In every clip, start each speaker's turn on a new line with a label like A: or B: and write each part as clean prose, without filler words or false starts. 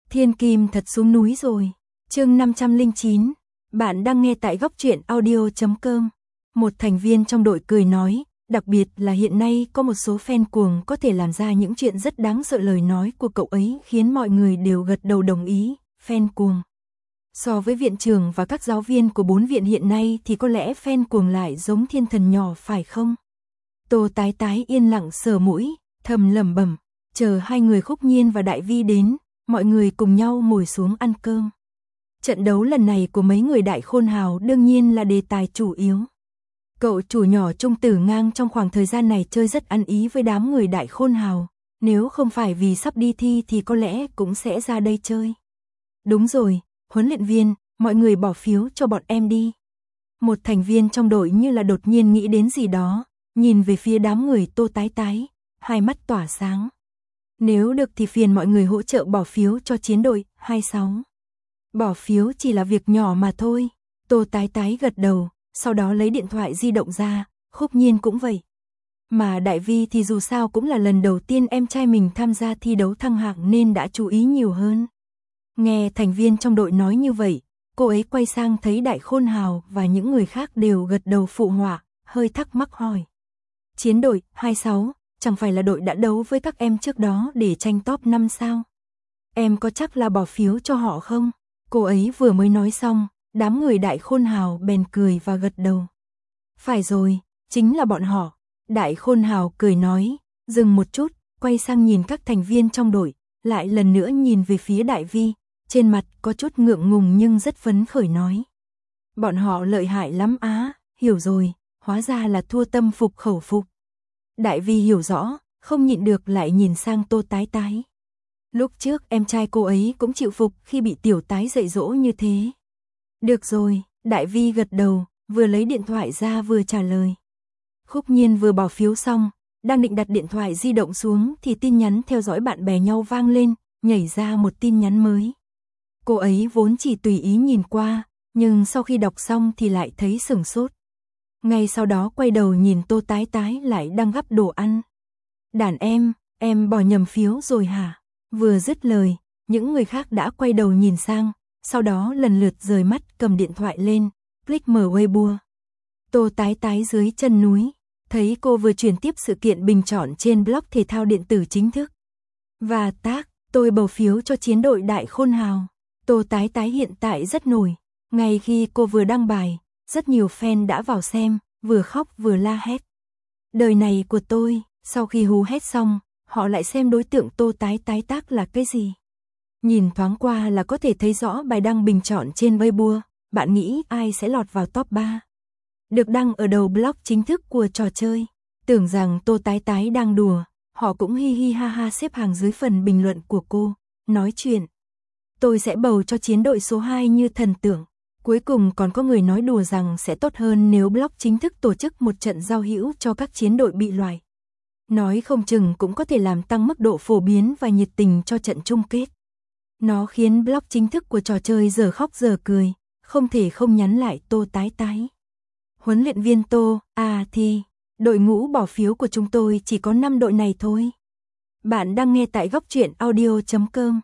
A: Thiên Kim thật xuống núi rồi. Chương 509. Bạn đang nghe tại góc truyện audio.com. Một thành viên trong đội cười nói, đặc biệt là hiện nay có một số fan cuồng có thể làm ra những chuyện rất đáng sợ. Lời nói của cậu ấy khiến mọi người đều gật đầu đồng ý. Fan cuồng. So với viện trưởng và các giáo viên của 4 viện hiện nay thì có lẽ fan cuồng lại giống thiên thần nhỏ phải không? Tô Tái Tái yên lặng sờ mũi, thầm lẩm bẩm, chờ hai người Khúc Nhiên và Đại Vi đến, mọi người cùng nhau ngồi xuống ăn cơm. Trận đấu lần này của mấy người Đại Khôn Hào đương nhiên là đề tài chủ yếu. Cậu chủ nhỏ Trung Tử Ngang trong khoảng thời gian này chơi rất ăn ý với đám người Đại Khôn Hào, nếu không phải vì sắp đi thi thì có lẽ cũng sẽ ra đây chơi. Đúng rồi, huấn luyện viên, mọi người bỏ phiếu cho bọn em đi. Một thành viên trong đội như là đột nhiên nghĩ đến gì đó, nhìn về phía đám người Tô Tái Tái, hai mắt tỏa sáng. Nếu được thì phiền mọi người hỗ trợ bỏ phiếu cho chiến đội 26. Bỏ phiếu chỉ là việc nhỏ mà thôi. Tô Tái Tái gật đầu, sau đó lấy điện thoại di động ra, Khúc Nhiên cũng vậy. Mà Đại Vi thì dù sao cũng là lần đầu tiên em trai mình tham gia thi đấu thăng hạng nên đã chú ý nhiều hơn. Nghe thành viên trong đội nói như vậy, cô ấy quay sang thấy Đại Khôn Hào và những người khác đều gật đầu phụ họa, hơi thắc mắc hỏi. Chiến đội 26, chẳng phải là đội đã đấu với các em trước đó để tranh top 5 sao? Em có chắc là bỏ phiếu cho họ không? Cô ấy vừa mới nói xong, đám người Đại Khôn Hào bèn cười và gật đầu. Phải rồi, chính là bọn họ. Đại Khôn Hào cười nói, dừng một chút, quay sang nhìn các thành viên trong đội, lại lần nữa nhìn về phía Đại Vi, trên mặt có chút ngượng ngùng nhưng rất phấn khởi nói. Bọn họ lợi hại lắm á, hiểu rồi, hóa ra là thua tâm phục khẩu phục. Đại Vi hiểu rõ, không nhịn được lại nhìn sang Tô Tái Tái. Lúc trước em trai cô ấy cũng chịu phục khi bị Tiểu Tái dạy dỗ như thế. Được rồi, Đại Vi gật đầu, vừa lấy điện thoại ra vừa trả lời. Khúc Nhiên vừa bỏ phiếu xong, đang định đặt điện thoại di động xuống thì tin nhắn theo dõi bạn bè nhau vang lên, nhảy ra một tin nhắn mới. Cô ấy vốn chỉ tùy ý nhìn qua, nhưng sau khi đọc xong thì lại thấy sửng sốt. Ngay sau đó quay đầu nhìn Tô Tái Tái lại đang gắp đồ ăn. Đàn em bỏ nhầm phiếu rồi hả? Vừa dứt lời, những người khác đã quay đầu nhìn sang, sau đó lần lượt rời mắt cầm điện thoại lên, click mở Weibo. Tô Tái Tái dưới chân núi, thấy cô vừa chuyển tiếp sự kiện bình chọn trên blog thể thao điện tử chính thức. Và tác, tôi bầu phiếu cho chiến đội Đại Khôn Hào. Tô Tái Tái hiện tại rất nổi, ngay khi cô vừa đăng bài, rất nhiều fan đã vào xem, vừa khóc vừa la hét. Đời này của tôi, sau khi hú hét xong, họ lại xem đối tượng Tô Tái Tái tác là cái gì. Nhìn thoáng qua là có thể thấy rõ bài đăng bình chọn trên Weibo, bạn nghĩ ai sẽ lọt vào top 3? Được đăng ở đầu blog chính thức của trò chơi. Tưởng rằng Tô Tái Tái đang đùa, họ cũng hi hi ha ha xếp hàng dưới phần bình luận của cô, nói chuyện. Tôi sẽ bầu cho chiến đội số 2 như thần tượng. Cuối cùng còn có người nói đùa rằng sẽ tốt hơn nếu blog chính thức tổ chức một trận giao hữu cho các chiến đội bị loại. Nói không chừng cũng có thể làm tăng mức độ phổ biến và nhiệt tình cho trận chung kết. Nó khiến blog chính thức của trò chơi giờ khóc giờ cười, không thể không nhắn lại Tô Tái Tái. Huấn luyện viên Tô, thì đội ngũ bỏ phiếu của chúng tôi chỉ có 5 đội này thôi. Bạn đang nghe tại góc truyện audio.com.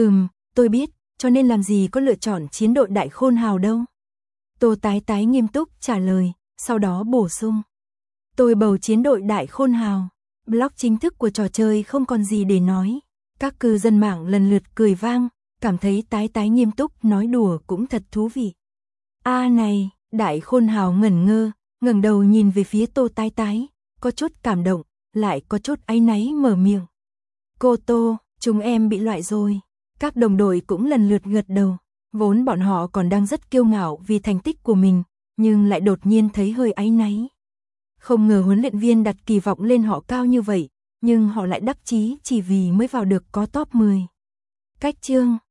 A: Tôi biết, cho nên làm gì có lựa chọn chiến đội Đại Khôn Hào đâu. Tô Tái Tái nghiêm túc trả lời, sau đó bổ sung. Tôi bầu chiến đội Đại Khôn Hào. Blog chính thức của trò chơi không còn gì để nói. Các cư dân mạng lần lượt cười vang, cảm thấy Tái Tái nghiêm túc nói đùa cũng thật thú vị. Này, Đại Khôn Hào ngẩn ngơ, ngẩng đầu nhìn về phía Tô Tái Tái, có chút cảm động, lại có chút áy náy mở miệng. Cô Tô, chúng em bị loại rồi. Các đồng đội cũng lần lượt gật đầu, vốn bọn họ còn đang rất kiêu ngạo vì thành tích của mình, nhưng lại đột nhiên thấy hơi áy náy. Không ngờ huấn luyện viên đặt kỳ vọng lên họ cao như vậy, nhưng họ lại đắc chí chỉ vì mới vào được có top 10. Cách chương